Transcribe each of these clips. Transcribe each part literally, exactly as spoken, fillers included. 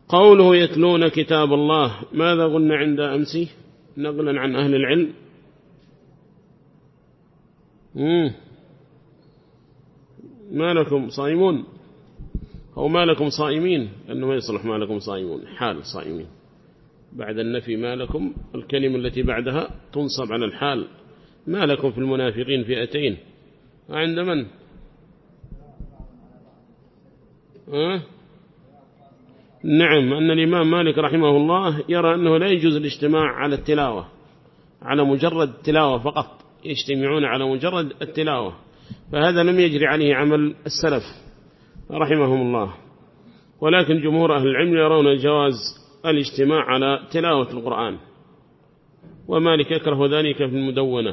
قوله يتلون كتاب الله، ماذا قلنا عند أمسي نقلا عن أهل العلم؟ مم. ما لكم صائمون أو ما لكم صائمين، أنه ما يصلح ما لكم صائمون، حال صائمين بعد النفي ما لكم، الكلمة التي بعدها تنصب على الحال. ما لكم في المنافقين فئتين عند من؟ أه؟ نعم، أن الإمام مالك رحمه الله يرى أنه لا يجوز الاجتماع على التلاوة، على مجرد التلاوة فقط، يجتمعون على مجرد التلاوة، فهذا لم يجري عليه عمل السلف رحمهم الله. ولكن جمهور أهل العلم يرون جواز الاجتماع على تلاوة القرآن، ومالك يكره ذلك في المدونة،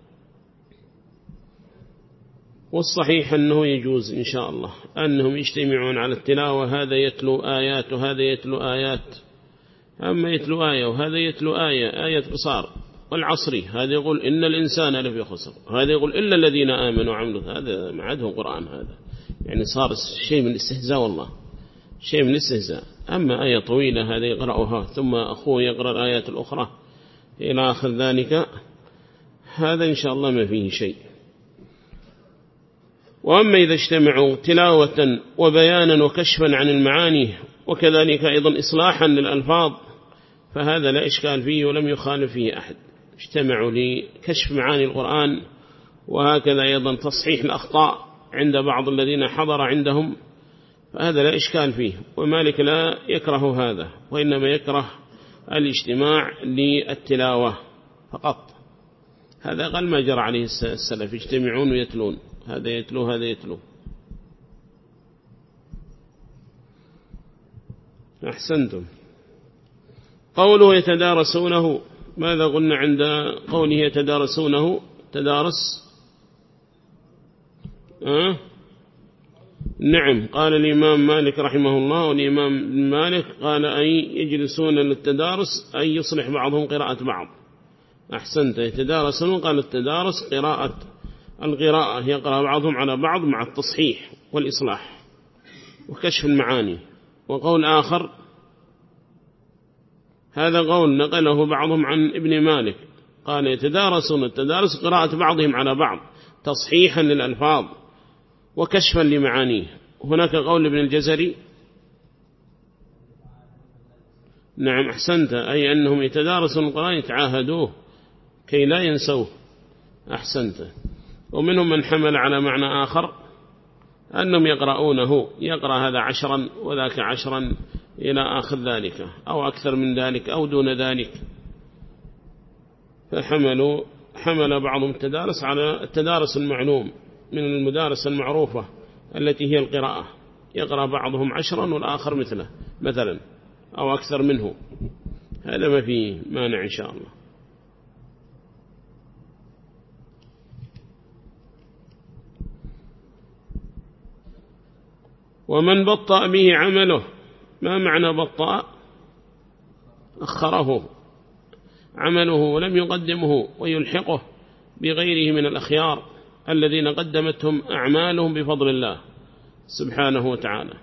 والصحيح أنه يجوز إن شاء الله أنهم يجتمعون على التلاوة، هذا يتلو آيات وهذا يتلو آيات، أما يتلو آية وهذا يتلو آية آية قصار والعصري، هذا يقول إن الإنسان لفي خسر، هذا يقول إلا الذين آمنوا وعملوا، هذا معده قرآن، هذا يعني صار شيء من الاستهزاء، والله شيء من الاستهزاء. أما آية طويلة هذا يقرأها ثم أخوه يقرأ الآيات الأخرى إلى آخر ذلك، هذا إن شاء الله ما فيه شيء. وأما إذا اجتمعوا تلاوة وبيانا وكشفا عن المعاني وكذلك أيضا إصلاحا للألفاظ، فهذا لا إشكال فيه ولم يخالف فيه أحد. اجتمعوا لكشف معاني القرآن، وهكذا أيضا تصحيح الأخطاء عند بعض الذين حضر عندهم، فهذا لا إشكال فيه، ومالك لا يكره هذا، وإنما يكره الاجتماع للتلاوة فقط. هذا قل ما جرى عليه السلف، يجتمعون ويتلون، هذا يتلو هذا يتلو. أحسنتم. قوله يتدارسونه، ماذا قلنا عند قوله يتدارسونه؟ تدارس أه؟ نعم، قال الإمام مالك رحمه الله والإمام مالك قال أي يجلسون للتدارس أي يصلح بعضهم قراءة بعض. أحسنت. يتدارسون قال التدارس قراءة القراءة، يقرأ بعضهم على بعض مع التصحيح والإصلاح وكشف المعاني. وقول آخر، هذا قول نقله بعضهم عن ابن مالك، قال يتدارسون التدارس قراءة بعضهم على بعض تصحيحا للألفاظ وكشفا لمعانيه. هناك قول ابن الجزري، نعم أحسنت، أي أنهم يتدارسون القرآن يتعاهدوه كي لا ينسوه. أحسنت. ومنهم من حمل على معنى آخر أنهم يقرؤونه، يقرأ هذا عشرا وذاك عشرا إلى آخر ذلك، أو أكثر من ذلك أو دون ذلك، فحملوا حمل بعضهم التدارس على التدارس المعلوم من المدارس المعروفة التي هي القراءة، يقرأ بعضهم عشرا والآخر مثله مثلا أو أكثر منه، هذا ما فيه مانع إن شاء الله. ومن بطأ به عمله، ما معنى بطأ؟ أخره عمله ولم يقدمه ويلحقه بغيره من الأخيار الذين قدمتهم أعمالهم بفضل الله سبحانه وتعالى.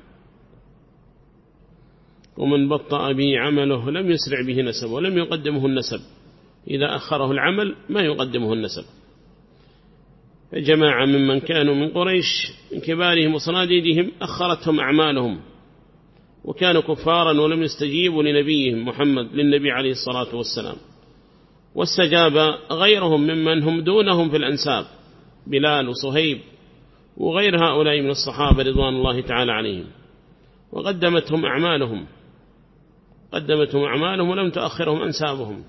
ومن بطأ به عمله لم يسرع به نسب ولم يقدمه النسب، إذا أخره العمل ما يقدمه النسب. جماعة ممن كانوا من قريش من كبارهم وصناديدهم أخرتهم أعمالهم، وكانوا كفارا ولم يستجيبوا لنبيهم محمد للنبي عليه الصلاة والسلام، واستجاب غيرهم ممن هم دونهم في الأنساب، بلال وصهيب وغير هؤلاء من الصحابة رضوان الله تعالى عليهم، وقدمتهم أعمالهم قدمتهم أعمالهم ولم تأخرهم أنسابهم.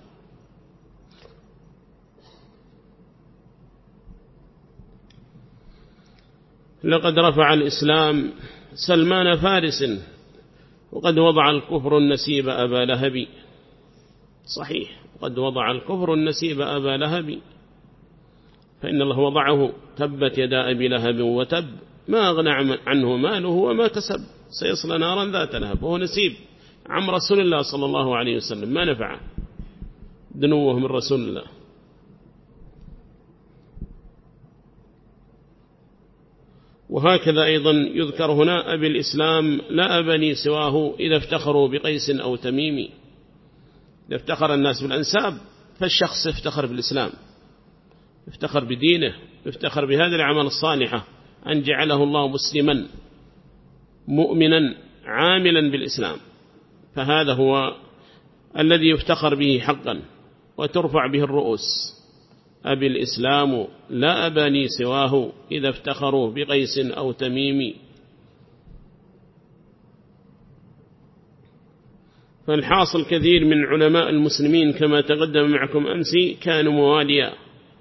لقد رفع الإسلام سلمان فارس، وقد وضع الكفر النسيب أبا لهب. صحيح، قد وضع الكفر النسيب أبا لهب، فإن الله وضعه تبت يدا أبي لهب وتب، ما أغنى عنه ماله وما كسب، سيصلى نارا ذات لهب، وهو نسيب عم رسول الله صلى الله عليه وسلم، ما نفعه دنوه من رسول الله. وهكذا أيضا يذكر هنا أبي الإسلام لا أبني سواه إذا افتخروا بقيس أو تميم. إذا افتخر الناس بالأنساب فالشخص افتخر بالإسلام، افتخر بدينه، افتخر بهذه الأعمال الصالحة أن جعله الله مسلما مؤمنا عاملا بالإسلام، فهذا هو الذي يفتخر به حقا وترفع به الرؤوس. أبي الإسلام لا أبني سواه إذا افتخروا بقيس أو تميم. فالحاصل كثير من علماء المسلمين كما تقدم معكم أمسي كانوا مواليا،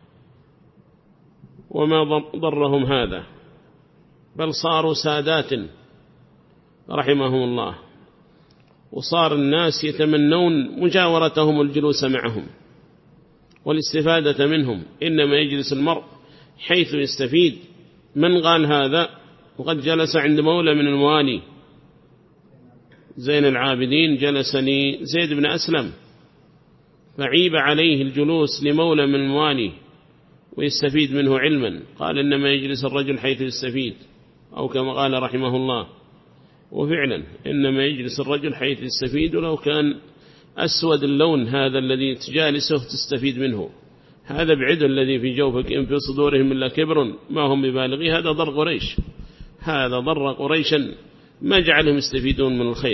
وما ضرهم هذا، بل صاروا سادات رحمهم الله، وصار الناس يتمنون مجاورتهم والجلوس معهم والاستفادة منهم، إنما يجلس المرء حيث يستفيد. من قال هذا؟ وقد جلس عند مولى من الموالي زين العابدين، جلس لزيد بن أسلم فعيب عليه الجلوس لمولى من الموالي ويستفيد منه علما، قال إنما يجلس الرجل حيث يستفيد، أو كما قال رحمه الله. وفعلا إنما يجلس الرجل حيث يستفيد، ولو كان أسود اللون هذا الذي تجالسه تستفيد منه، هذا بعد الذي في جوفك إن في صدورهم إلا كبر ما هم ببالغي، هذا ضر قريش، هذا ضر قريشا ما جعلهم يستفيدون من الخير.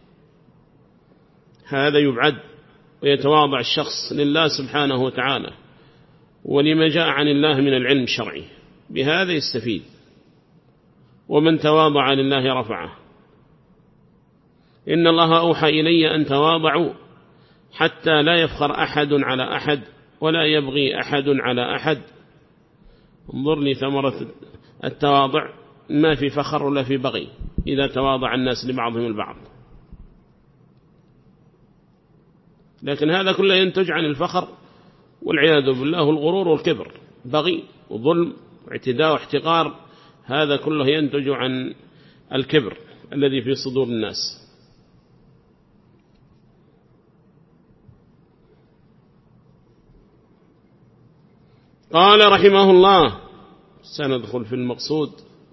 هذا يبعد ويتواضع الشخص لله سبحانه وتعالى ولما جاء عن الله من العلم الشرعي، بهذا يستفيد. ومن تواضع لله رفعه. إن الله أوحى إلي أن تواضعوا حتى لا يفخر أحد على أحد ولا يبغي أحد على أحد. انظر لي ثمرة التواضع، ما في فخر ولا في بغي إذا تواضع الناس لبعضهم البعض، لكن هذا كله ينتج عن الفخر والعياذ بالله، الغرور والكبر، بغي وظلم واعتداء واحتقار، هذا كله ينتج عن الكبر الذي في صدور الناس. قال رحمه الله: سندخل في المقصود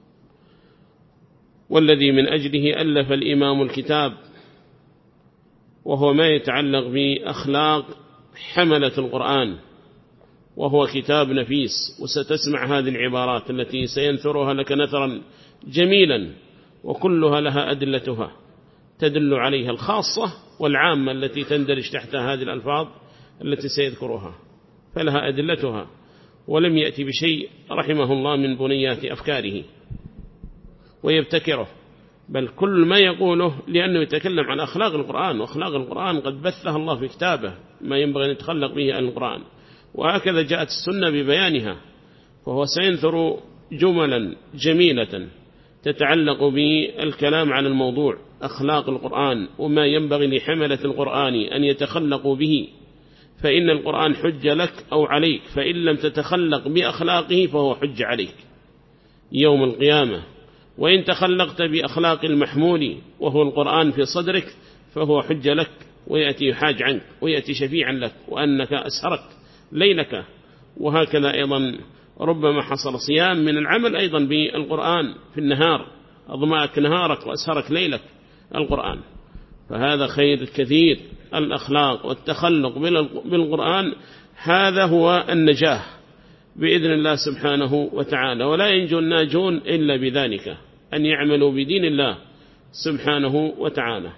والذي من أجله ألف الإمام الكتاب، وهو ما يتعلق بأخلاق حملة القرآن، وهو كتاب نفيس. وستسمع هذه العبارات التي سينثرها لك نثرا جميلا، وكلها لها أدلتها تدل عليها الخاصة والعامة التي تندرج تحت هذه الألفاظ التي سيذكرها، فلها أدلتها، ولم يأتي بشيء رحمه الله من بنيات أفكاره ويبتكره، بل كل ما يقوله لأنه يتكلم عن أخلاق القرآن، وأخلاق القرآن قد بثها الله في كتابه ما ينبغي أن يتخلق به القرآن، وهكذا جاءت السنة ببيانها. فهو سينثر جملا جميلة تتعلق بالكلام عن الموضوع أخلاق القرآن وما ينبغي لحملة القرآن أن يتخلقوا به، فإن القرآن حج لك أو عليك، فإن لم تتخلق بأخلاقه فهو حج عليك يوم القيامة، وإن تخلقت بأخلاق المحمول وهو القرآن في صدرك فهو حج لك، ويأتي يحاج عنك ويأتي شفيعا لك، وأنك أسهرت ليلك. وهكذا أيضا ربما حصل صيام من العمل أيضا بالقرآن في النهار، أضمأك نهارك وأسهرك ليلك القرآن، فهذا خير كثير. الأخلاق والتخلق بالقرآن هذا هو النجاح بإذن الله سبحانه وتعالى، ولا ينجو الناجون إلا بذلك، أن يعملوا بدين الله سبحانه وتعالى.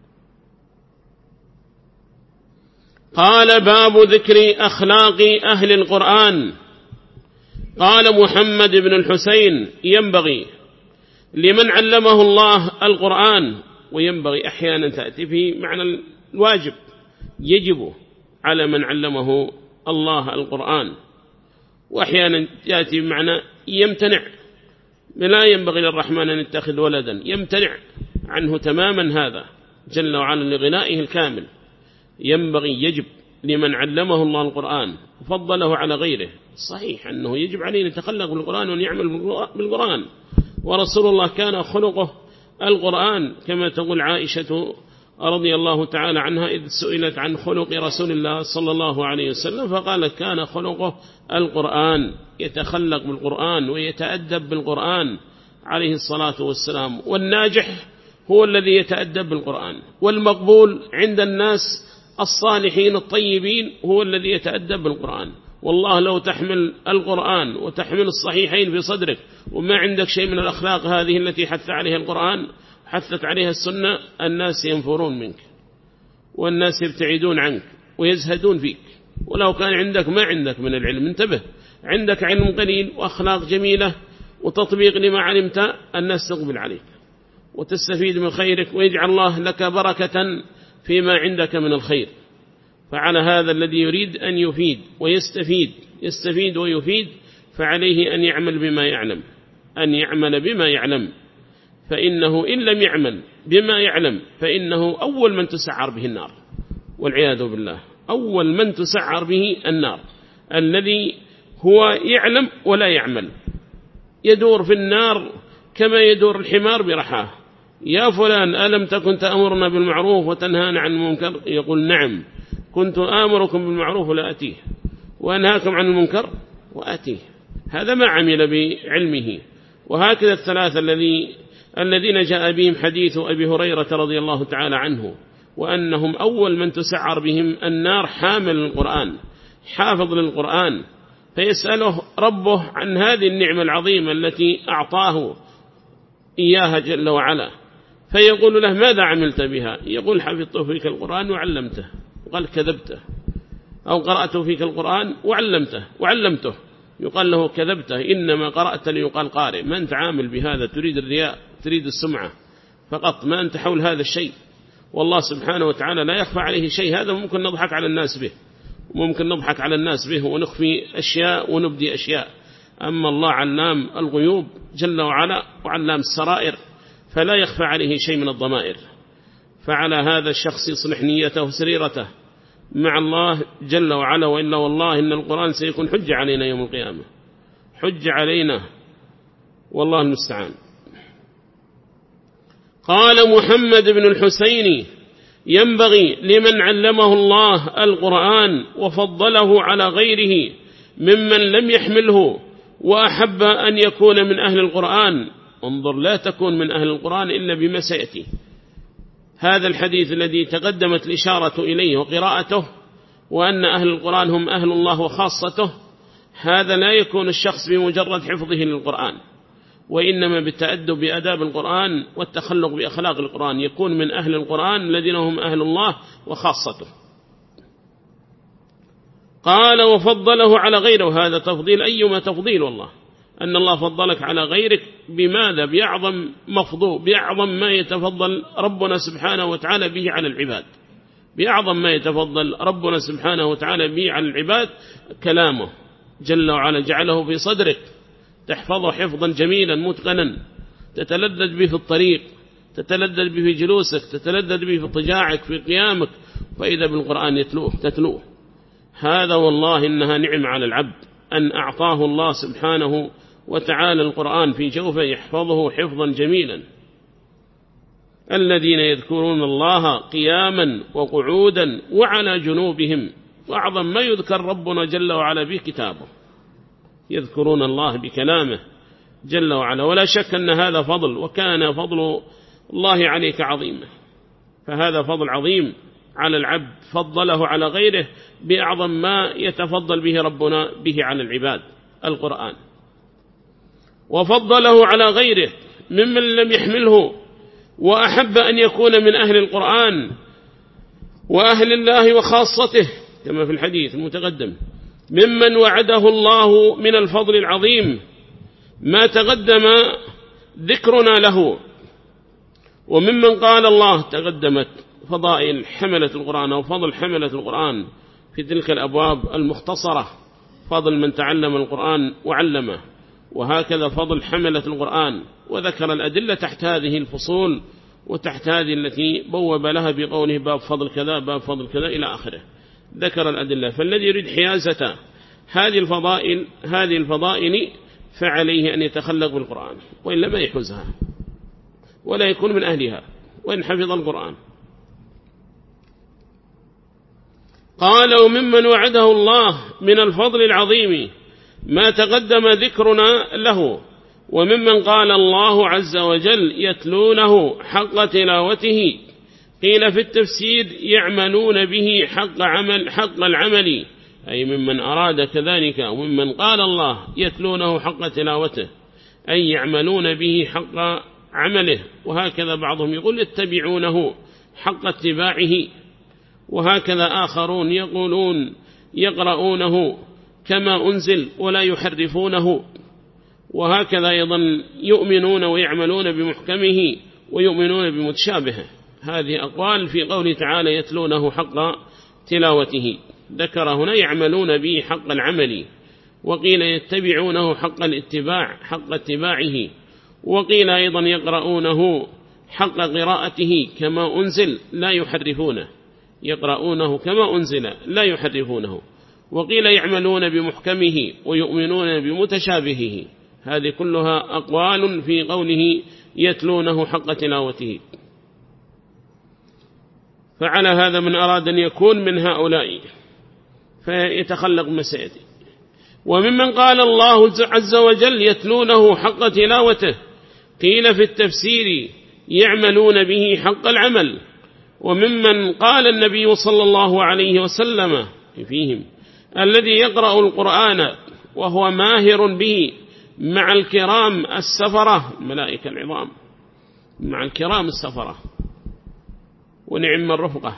قال: باب ذكر أخلاق أهل القرآن. قال محمد بن الحسين: ينبغي لمن علمه الله القرآن، وينبغي أحيانا تأتي في معنى الواجب، يجب على من علمه الله القرآن، وأحيانا يأتي بمعنى يمتنع، لا ينبغي للرحمن أن يتخذ ولدا، يمتنع عنه تماما، هذا جل وعلا لغنائه الكامل. ينبغي يجب لمن علمه الله القرآن وفضله على غيره. صحيح أنه يجب عليه أن يتخلق بالقرآن وأن يعمل بالقرآن، ورسول الله كان خلقه القرآن، كما تقول عائشة رضي الله تعالى عنها إذ سئلت عن خلق رسول الله صلى الله عليه وسلم فقالت: كان خلقه القرآن، يتخلق بالقرآن ويتأدب بالقرآن، عليه الصلاة والسلام. والناجح هو الذي يتأدب بالقرآن، والمقبول عند الناس الصالحين الطيبين هو الذي يتأدب بالقرآن. والله لو تحمل القرآن وتحمل الصحيحين في صدرك وما عندك شيء من الأخلاق هذه التي حث عليها القرآن حثت عليها السنة، الناس ينفرون منك والناس يبتعدون عنك ويزهدون فيك. ولو كان عندك ما عندك من العلم، انتبه، عندك علم قليل وأخلاق جميلة وتطبيق لما علمت، الناس تقبل عليك وتستفيد من خيرك ويجعل الله لك بركة فيما عندك من الخير. فعلى هذا الذي يريد أن يفيد ويستفيد يستفيد ويفيد فعليه أن يعمل بما يعلم، أن يعمل بما يعلم، فإنه إن لم يعمل بما يعلم فإنه أول من تسعر به النار، والعياذ بالله. أول من تسعر به النار الذي هو يعلم ولا يعمل، يدور في النار كما يدور الحمار برحاه. يا فلان ألم تكن تأمرنا بالمعروف وتنهانا عن المنكر؟ يقول نعم كنت آمركم بالمعروف ولا أتيه وأنهاكم عن المنكر وأتيه. هذا ما عمل بعلمه. وهكذا الثلاثة الذي الذين جاء بهم حديث أبي هريرة رضي الله تعالى عنه، وأنهم أول من تسعر بهم النار حامل القرآن حافظ للقرآن، فيسأله ربه عن هذه النعمة العظيمة التي أعطاه إياها جل وعلا، فيقول له ماذا عملت بها؟ يقول حفظت فيك القرآن وعلمته. وقال كذبته. أو قرأت فيك القرآن وعلمته وعلمته. يقال له كذبته، إنما قرأت ليقال قارئ. ما أنت عامل بهذا، تريد الرياء تريد السمعة فقط، ما أنت حول هذا الشيء. والله سبحانه وتعالى لا يخفى عليه شيء. هذا ممكن نضحك على الناس به، وممكن نضحك على الناس به ونخفي أشياء ونبدي أشياء. أما الله علام الغيوب جل وعلا وعلام السرائر، فلا يخفى عليه شيء من الضمائر. فعلى هذا الشخص يصلح نيته وسريرته مع الله جل وعلا، وإلا والله إن القرآن سيكون حجة علينا يوم القيامة، حجة علينا والله المستعان. قال محمد بن الحسين ينبغي لمن علمه الله القرآن وفضله على غيره ممن لم يحمله وأحب أن يكون من أهل القرآن. انظر، لا تكون من أهل القرآن إلا بما سيأتي. هذا الحديث الذي تقدمت الإشارة إليه وقراءته، وأن أهل القرآن هم أهل الله وخاصته، هذا لا يكون الشخص بمجرد حفظه للقرآن، وإنما بالتأدب بأداب القرآن والتخلق بأخلاق القرآن يكون من أهل القرآن الذين هم أهل الله وخاصته. قال وفضله على غيره. هذا تفضيل، أيما تفضيل والله، أن الله فضلك على غيرك. بماذا؟ بأعظم مفضول، بأعظم ما يتفضل ربنا سبحانه وتعالى به على العباد، بأعظم ما يتفضل ربنا سبحانه وتعالى به على العباد كلامه جل وعلا، جعله في صدرك تحفظه حفظا جميلا متقنا، تتلذذ به في الطريق، تتلذذ به في جلوسك، تتلذذ به في اضطجاعك في قيامك، فإذا بالقرآن يتلوه تتلوه. هذا والله إنها نعم على العبد أن أعطاه الله سبحانه وتعالى القرآن في جوفه يحفظه حفظا جميلا. الذين يذكرون الله قياما وقعودا وعلى جنوبهم. وأعظم ما يذكر ربنا جل وعلا به كتابه، يذكرون الله بكلامه جل وعلا. ولا شك أن هذا فضل، وكان فضل الله عليك عظيما. فهذا فضل عظيم على العبد فضله على غيره بأعظم ما يتفضل به ربنا به على العباد، القرآن. وفضله على غيره ممن لم يحمله وأحب أن يكون من أهل القرآن وأهل الله وخاصته، كما في الحديث المتقدم، ممن وعده الله من الفضل العظيم ما تقدم ذكرنا له. وممن قال الله تقدمت فضائل حملة القرآن أو فضل حملة القرآن في تلك الأبواب المختصرة، فضل من تعلم القرآن وعلمه، وهكذا فضل حملة القرآن. وذكر الأدلة تحت هذه الفصول وتحت هذه التي بوب لها بقوله باب فضل كذا باب فضل كذا إلى آخره، ذكر الأدلة. فالذي يريد حيازة هذه الفضائل هذه الفضائل فعليه أن يتخلق بالقرآن، وإلا ما يحوزها ولا يكون من أهلها وإن حفظ القرآن. قال وممن وعده الله من الفضل العظيم ما تقدم ذكرنا له وممن قال الله عز وجل يتلونه حق تلاوته قيل في التفسير يعملون به حق, عمل حق العمل، أي ممن أراد كذلك، وممن قال الله يتلونه حق تلاوته أي يعملون به حق عمله. وهكذا بعضهم يقول يتبعونه حق اتباعه، وهكذا آخرون يقولون يقرؤونه كما أنزل ولا يحرفونه، وهكذا أيضا يؤمنون ويعملون بمحكمه ويؤمنون بمتشابهه. هذه أقوال في قوله تعالى يتلونه حق تلاوته، ذكر هنا يعملون به حق العمل، وقيل يتبعونه حق الاتباع حق اتباعه، وقيل أيضا يقرؤونه حق قراءته كما أنزل لا يحرفونه، يقرؤونه كما أنزل لا يحرفونه، وقيل يعملون بمحكمه ويؤمنون بمتشابهه. هذه كلها أقوال في قوله يتلونه حق تلاوته. فعلى هذا من أراد أن يكون من هؤلاء فيتخلق مسائدي. وممن قال الله عز وجل يتلونه حق تلاوته قيل في التفسير يعملون به حق العمل، وممن قال النبي صلى الله عليه وسلم فيهم الذي يقرأ القرآن وهو ماهر به مع الكرام السفرة ملائكة العظام، مع الكرام السفرة ونعم الرفقة،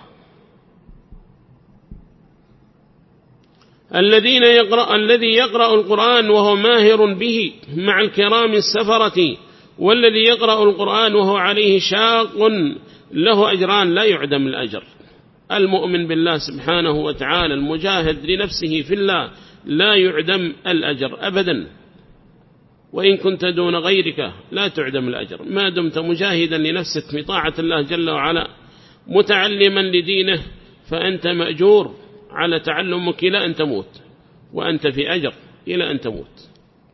الذين يقرأ الذي يقرأ القرآن وهو ماهر به مع الكرام السفرة، والذي يقرأ القرآن وهو عليه شاق له أجران لا يعدم الأجر. المؤمن بالله سبحانه وتعالى المجاهد لنفسه في الله لا يعدم الأجر أبدا، وإن كنت دون غيرك لا تعدم الأجر ما دمت مجاهدا لنفسك في طاعة الله جل وعلا متعلما لدينه، فأنت مأجور على تعلمك إلى أن تموت، وأنت في أجر إلى أن تموت.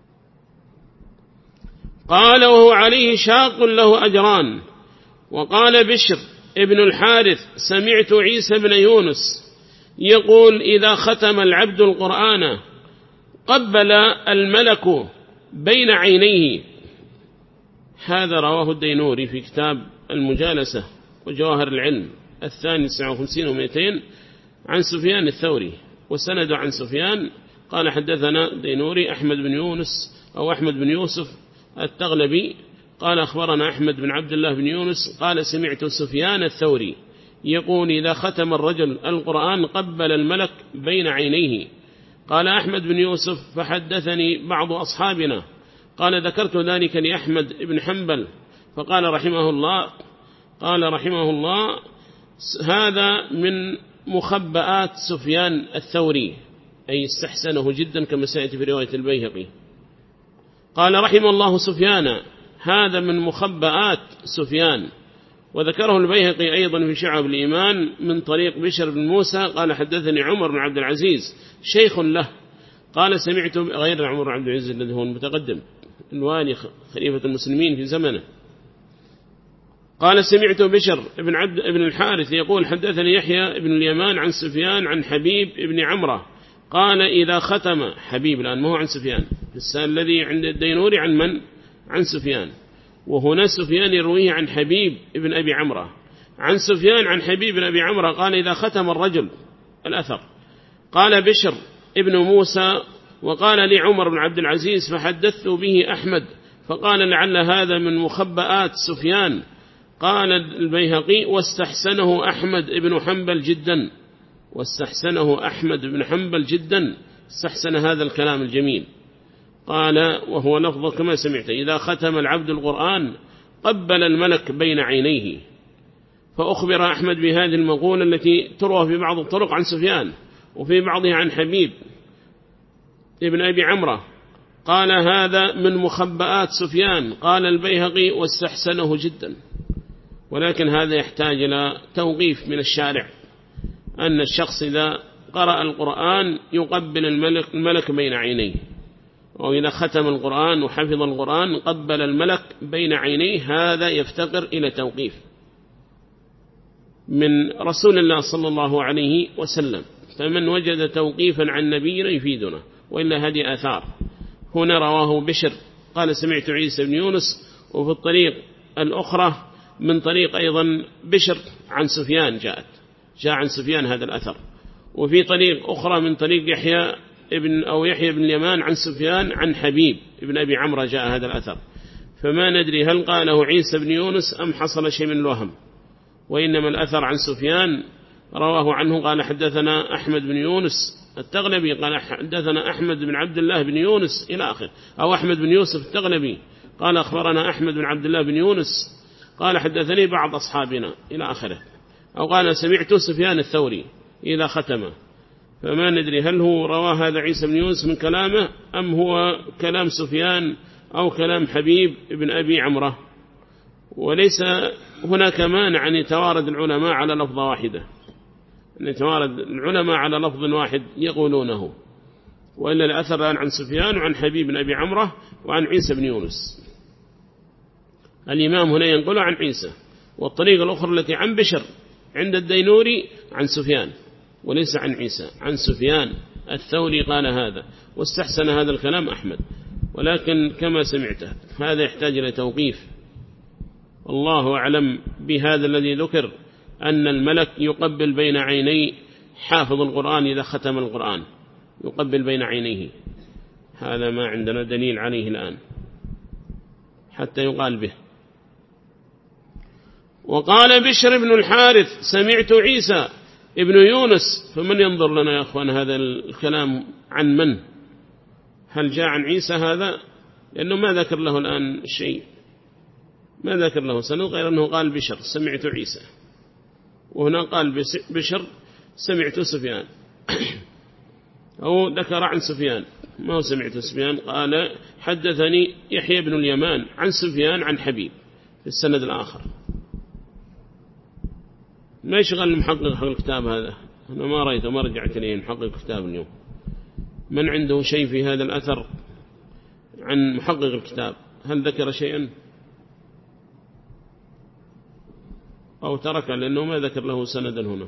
قال وهو عليه شاق له أجران. وقال بشر ابن الحارث سمعت عيسى بن يونس يقول إذا ختم العبد القرآن قبل الملك بين عينيه. هذا رواه الدينوري في كتاب المجالسة وجواهر العلم الثاني تسعة وخمسين ومئتين عن سفيان الثوري، وسند عن سفيان قال حدثنا دينوري أحمد بن يونس أو أحمد بن يوسف التغلبي قال أخبرنا أحمد بن عبد الله بن يونس قال سمعت سفيان الثوري يقول إذا ختم الرجل القرآن قبل الملك بين عينيه. قال أحمد بن يوسف فحدثني بعض أصحابنا قال ذكرت ذلك لأحمد بن حنبل فقال رحمه الله قال رحمه الله هذا من مخبئات سفيان الثوري، أي استحسنه جدا كما سيأتي في رواية البيهقي. قال رحم الله سفيان هذا من مخبئات سفيان. وذكره البيهقي أيضا في شعب الإيمان من طريق بشر بن موسى قال حدثني عمر بن عبد العزيز شيخ له قال سمعت غير عمر بن عبد العزيز الذي هو المتقدم الوالي خليفة المسلمين في زمنه. قال سمعت بشر بن عبد بن الحارث يقول حدثني يحيى بن اليمان عن سفيان عن حبيب بن عمرة قال إذا ختم حبيب الآن ما هو عن سفيان الذي عند الدينوري عن من؟ عن سفيان، وهنا سفيان يرويه عن حبيب بن أبي عمرة عن سفيان عن حبيب بن أبي عمرة قال إذا ختم الرجل الأثر. قال بشر ابن موسى وقال لي عمر بن عبد العزيز فحدثت به أحمد فقال لعل هذا من مخبئات سفيان. قال البيهقي واستحسنه أحمد بن حنبل جدا، واستحسنه أحمد بن حنبل جدا استحسن هذا الكلام الجميل. قال وهو لفظ كما سمعت إذا ختم العبد القرآن قبل الملك بين عينيه. فأخبر أحمد بهذه المقولة التي تروى في بعض الطرق عن سفيان وفي بعضها عن حبيب ابن أبي عمرة قال هذا من مخبئات سفيان. قال البيهقي واستحسنه جدا، ولكن هذا يحتاج إلى توقيف من الشارع أن الشخص إذا قرأ القرآن يقبل الملك, الملك بين عينيه، وإذا ختم القرآن وحفظ القرآن قبل الملك بين عينيه، هذا يفتقر إلى توقيف من رسول الله صلى الله عليه وسلم. فمن وجد توقيفا عن نبينا يفيدنا، وإلا هذه آثار. هنا رواه بشر قال سمعت عيسى بن يونس. وفي الطريق الأخرى من طريق أيضا بشر عن سفيان جاءت جاء عن سفيان هذا الأثر. وفي طريق أخرى من طريق يحيى ابن أو يحيى بن اليمان عن سفيان عن حبيب ابن أبي عمرو جاء هذا الأثر. فما ندري هل قاله عيسى بن يونس أم حصل شيء من الوهم، وإنما الأثر عن سفيان رواه عنه قال حدثنا أحمد بن يونس التغلبي قال حدثنا أحمد بن عبد الله بن يونس إلى آخر، أو أحمد بن يوسف التغلبي قال أخبرنا أحمد بن عبد الله بن يونس قال حدثني بعض أصحابنا إلى آخره، أو قال سمعت سفيان الثوري إلى ختمه. فما ندري هل هو رواه هذا عيسى بن يونس من كلامه أم هو كلام سفيان أو كلام حبيب بن أبي عمرو. وليس هناك مانع أن يتوارد العلماء على لفظة واحدة، أن يتوارد العلماء على لفظ واحد يقولونه، وإلا الأثر عن سفيان وعن حبيب بن أبي عمرو وعن عيسى بن يونس. الإمام هنا ينقل عن عيسى، والطريقة الأخرى التي عن بشر عند الدينوري عن سفيان وليس عن عيسى، عن سفيان الثوري قال هذا، واستحسن هذا الكلام أحمد. ولكن كما سمعته هذا يحتاج إلى توقيف. الله أعلم بهذا الذي ذكر أن الملك يقبل بين عيني حافظ القرآن إذا ختم القرآن، يقبل بين عينيه، هذا ما عندنا دليل عليه الآن حتى يقال به. وقال بشر بن الحارث سمعت عيسى ابن يونس. فمن ينظر لنا يا أخوان هذا الكلام عن من؟ هل جاء عن عيسى هذا؟ لأنه ما ذكر له الآن شيء، ما ذكر له سند غير أنه قال بشر سمعت عيسى، وهنا قال بشر سمعت سفيان أو ذكر عن سفيان، ما هو سمعت سفيان، قال حدثني يحيى بن اليمان عن سفيان عن حبيب في السند الآخر. ما يشغل المحقق حق الكتاب هذا، أنا ما رأيته ما رجعت إليه محقق الكتاب اليوم. من عنده شيء في هذا الأثر عن محقق الكتاب؟ هل ذكر شيئا أو ترك لأنه ما ذكر له سندا هنا؟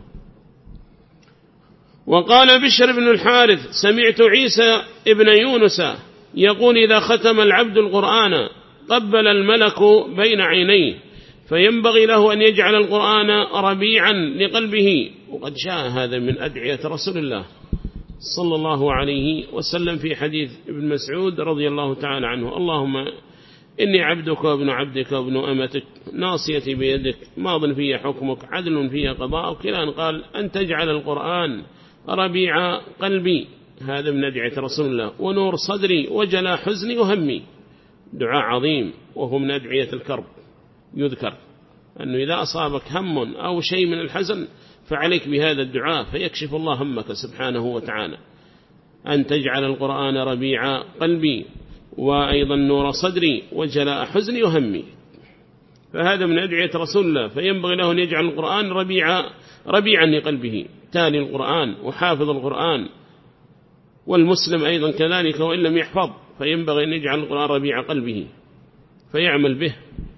وقال بشر بن الحارث سمعت عيسى ابن يونس يقول إذا ختم العبد القرآن قبل الملك بين عينيه، فينبغي له أن يجعل القرآن ربيعا لقلبه. وقد جاء هذا من أدعية رسول الله صلى الله عليه وسلم في حديث ابن مسعود رضي الله تعالى عنه: اللهم إني عبدك وابن عبدك وابن أمتك ناصيتي بيدك ماض في حكمك عدل في قضاءك، إلى أن قال أن تجعل القرآن ربيع قلبي. هذا من أدعية رسول الله. ونور صدري وجلاء حزني وهمي، دعاء عظيم وهو من أدعية الكرب. يذكر أنه إذا أصابك هم أو شيء من الحزن فعليك بهذا الدعاء فيكشف الله همك سبحانه وتعالى. أن تجعل القرآن ربيع قلبي وأيضا نور صدري وجلاء حزني وهمي، فهذا من أدعية رسول الله. فينبغي له أن يجعل القرآن ربيعا ربيعا لقلبه، تالي القرآن وحافظ القرآن، والمسلم أيضا كذلك وإن لم يحفظ فينبغي أن يجعل القرآن ربيع قلبه فيعمل به.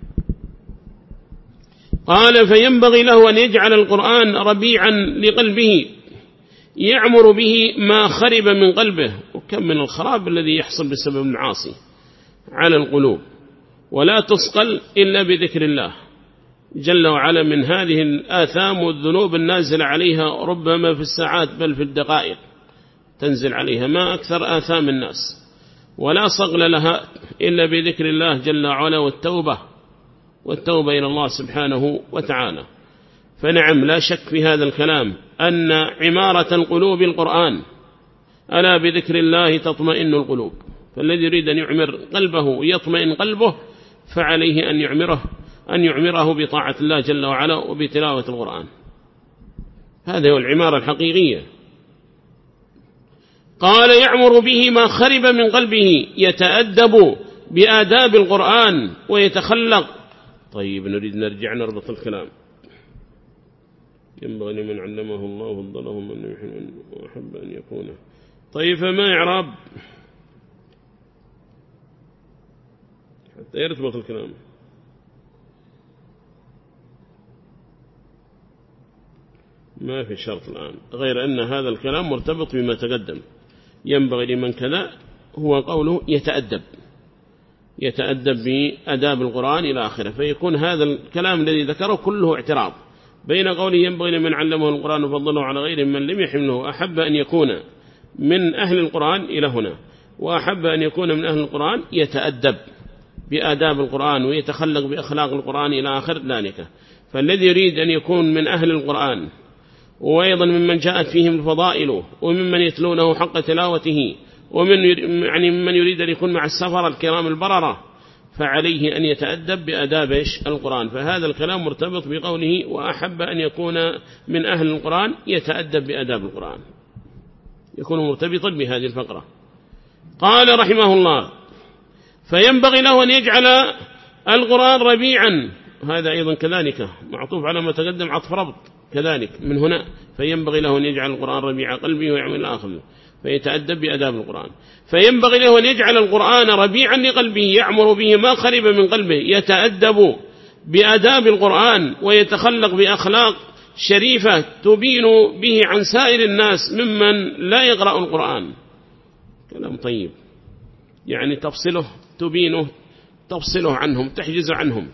قال فينبغي له أن يجعل القرآن ربيعا لقلبه يعمر به ما خرب من قلبه. وكم من الخراب الذي يحصل بسبب العاصي على القلوب، ولا تصقل إلا بذكر الله جل وعلا من هذه الآثام والذنوب النازلة عليها ربما في الساعات بل في الدقائق تنزل عليها ما أكثر آثام الناس، ولا صقل لها إلا بذكر الله جل وعلا والتوبة والتوبة إلى الله سبحانه وتعالى. فنعم لا شك في هذا الكلام أن عمارة القلوب القرآن، ألا بذكر الله تطمئن القلوب. فالذي يريد أن يعمر قلبه يطمئن قلبه فعليه أن يعمره أن يعمره بطاعة الله جل وعلا وبتلاوة القرآن. هذا هو العمارة الحقيقية. قال يعمر به ما خرب من قلبه، يتأدب بآداب القرآن ويتخلق. طيب نريد نرجع نربط الكلام. ينبغي لمن علمه الله فضله من يحب وأحب أن يكونه. طيب فما إعراب حتى يرتبط الكلام؟ ما في شرط الآن غير أن هذا الكلام مرتبط بما تقدم. ينبغي لمن كذا هو قوله يتأدب، يتأدب بأداب القرآن إلى آخره. فيكون هذا الكلام الذي ذكره كله اعتراض بين قوله ينبغي لمن علمه القرآن وفضله على غيره من لم يحمله، أحب أن يكون من أهل القرآن إلى هنا، وأحب أن يكون من أهل القرآن يتأدب بآداب القرآن ويتخلق بأخلاق القرآن إلى آخر ذلك. فالذي يريد أن يكون من أهل القرآن وأيضا ممن جاءت فيهم الفضائل وممن يتلونه حق تلاوته ومن يعني ممن يريد أن يكون مع السفر الكرام البررة، فعليه أن يتأدب بأداب القرآن. فهذا الكلام مرتبط بقوله وأحب أن يكون من أهل القرآن يتأدب بأداب القرآن، يكون مرتبطا بهذه الفقرة. قال رحمه الله فينبغي له أن يجعل القرآن ربيعا، هذا أيضا كذلك معطوف على ما تقدم عطف ربط كذلك من هنا، فينبغي له أن يجعل القرآن ربيع قلبه ويعمل الآخر فيتأدب بأداب القرآن. فينبغي له أن يجعل القرآن ربيعا لقلبه يعمر به ما خرب من قلبه، يتأدب بأداب القرآن ويتخلق بأخلاق شريفة تبين به عن سائر الناس ممن لا يقرأ القرآن. كلام طيب، يعني تفصله تبينه تفصله عنهم تحجز عنهم،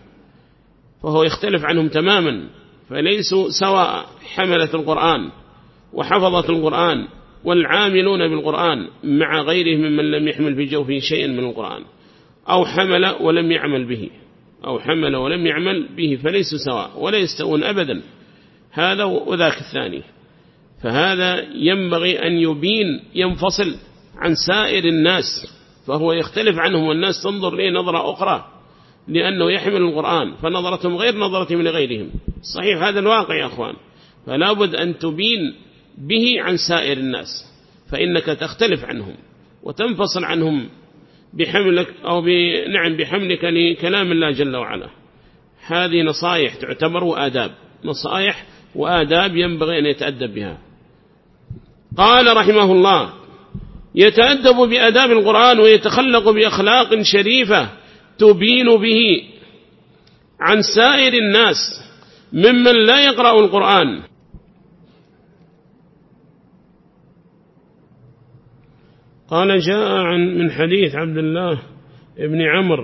فهو يختلف عنهم تماما، فليسوا سواء حملة القرآن وحفظة القرآن والعاملون بالقرآن مع غيره ممن لم يحمل في جوفه شيئا من القرآن، أو حمل ولم يعمل به أو حمل ولم يعمل به، فليسوا سواء ولا يستوون أبدا، هذا وذاك الثاني. فهذا ينبغي أن يبين ينفصل عن سائر الناس، فهو يختلف عنهم والناس تنظر له نظرة أخرى لأنه يحمل القرآن، فنظرتهم غير نظرتهم لغيرهم. صحيح هذا الواقع يا أخوان، فلا بد أن تبين به عن سائر الناس، فإنك تختلف عنهم وتنفصل عنهم بحملك أو بنعم بحملك لكلام الله جل وعلا. هذه نصائح تعتبر وآداب، نصائح وآداب ينبغي أن يتأدب بها. قال رحمه الله يتأدب بأداب القرآن ويتخلق بأخلاق شريفة تبين به عن سائر الناس ممن لا يقرأ القرآن. قال جاء عن من حديث عبد الله ابن عمرو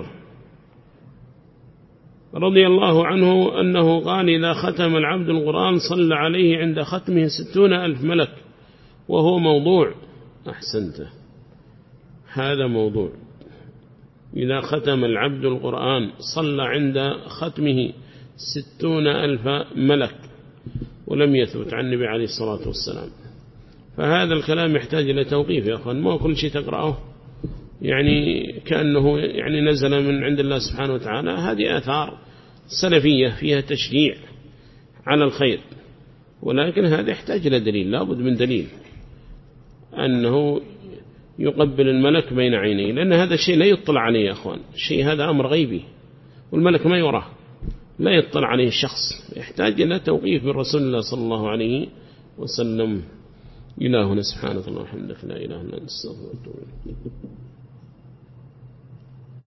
رضي الله عنه أنه قال إذا ختم العبد القرآن صلى عليه عند ختمه ستون ألف ملك، وهو موضوع. أحسنت، هذا موضوع. إذا ختم العبد القرآن صلى عند ختمه ستون ألف ملك، ولم يثبت عن النبي عليه الصلاة والسلام. فهذا الكلام يحتاج إلى توقيف يا أخوان، ما كل شيء تقرأه يعني كأنه يعني نزل من عند الله سبحانه وتعالى. هذه آثار سلفية فيها تشجيع على الخير، ولكن هذا يحتاج إلى دليل، لا بد من دليل أنه يقبل الملك بين عينيه، لأن هذا الشيء لا يطلع عليه يا أخوان، الشيء هذا أمر غيبي والملك ما يراه، لا يطلع عليه الشخص، يحتاج إلى توقيف من رسول الله صلى الله عليه وسلم. إلهنا سبحانه وتعالى وحمدك لا إله إلا أنت استغفرك وأتوب إليك.